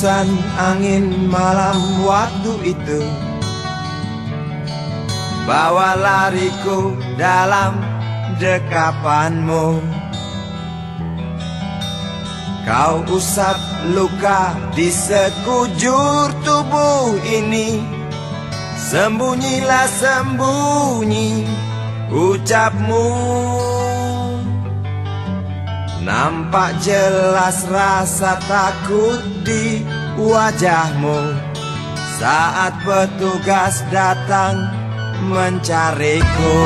Hembusan angin malam waktu itu bawa lariku dalam dekapanmu. Kau usap luka di sekujur tubuh ini. Sembunyilah sembunyi ucapmu. Nampak jelas rasa takut di wajahmu saat petugas datang mencariku.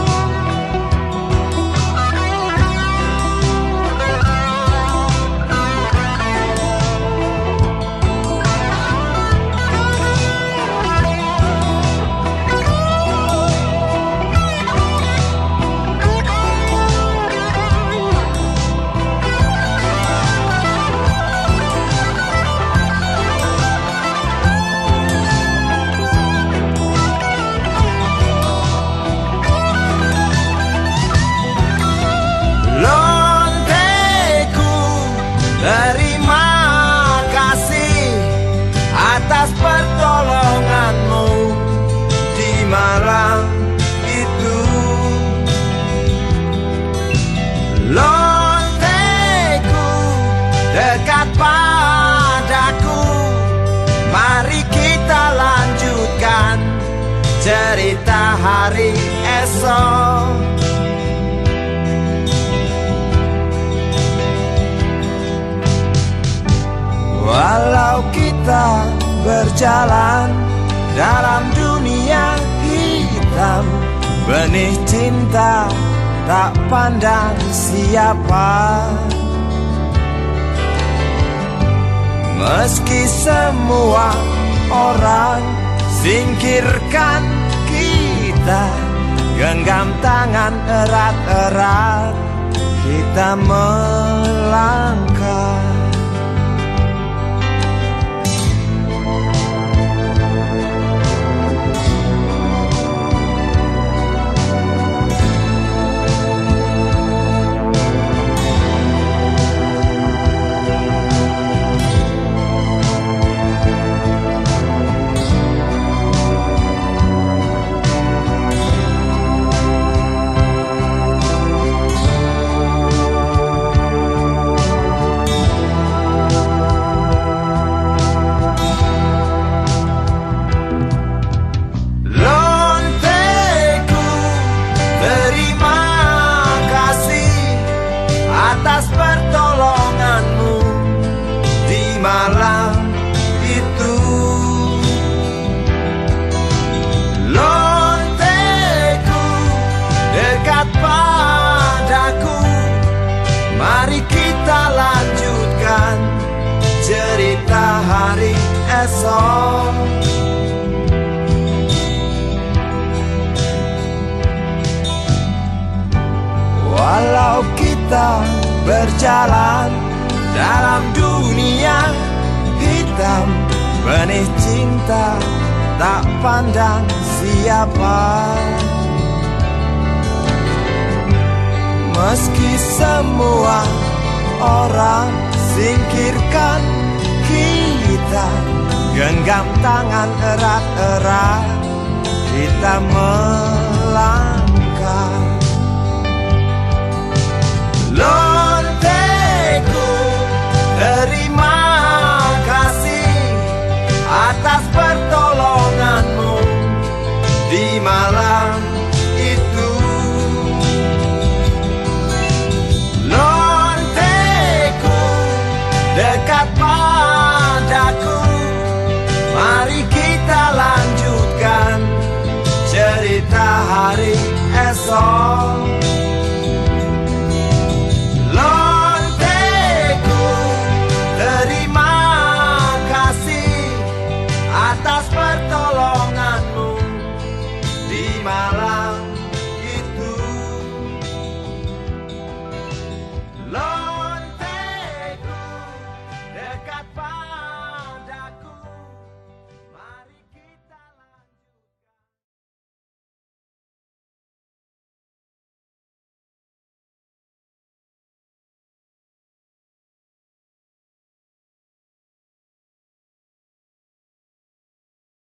Terima kasih atas pertolonganmu di malam itu. Lonteku dekat padaku. Mari kita lanjutkan cerita hari esok. Walau kita berjalan dalam dunia hitam, benih cinta tak pandang siapa. Meski semua orang singkirkan kita, genggam tangan erat-erat kita melangkah. Atas pertolonganmu di malam itu. Lonteku dekat padaku. Mari kita lanjutkan cerita hari esok. Walau kita berjalan dalam dunia hitam, benih cinta tak pandang siapa. Meski semua orang singkirkan kita, genggam tangan erat-erat kita melangkah. Lonteku, terima kasih atas pertolonganmu di malam itu. Lonteku, dekat padaku. Mari kita lanjutkan cerita hari esok.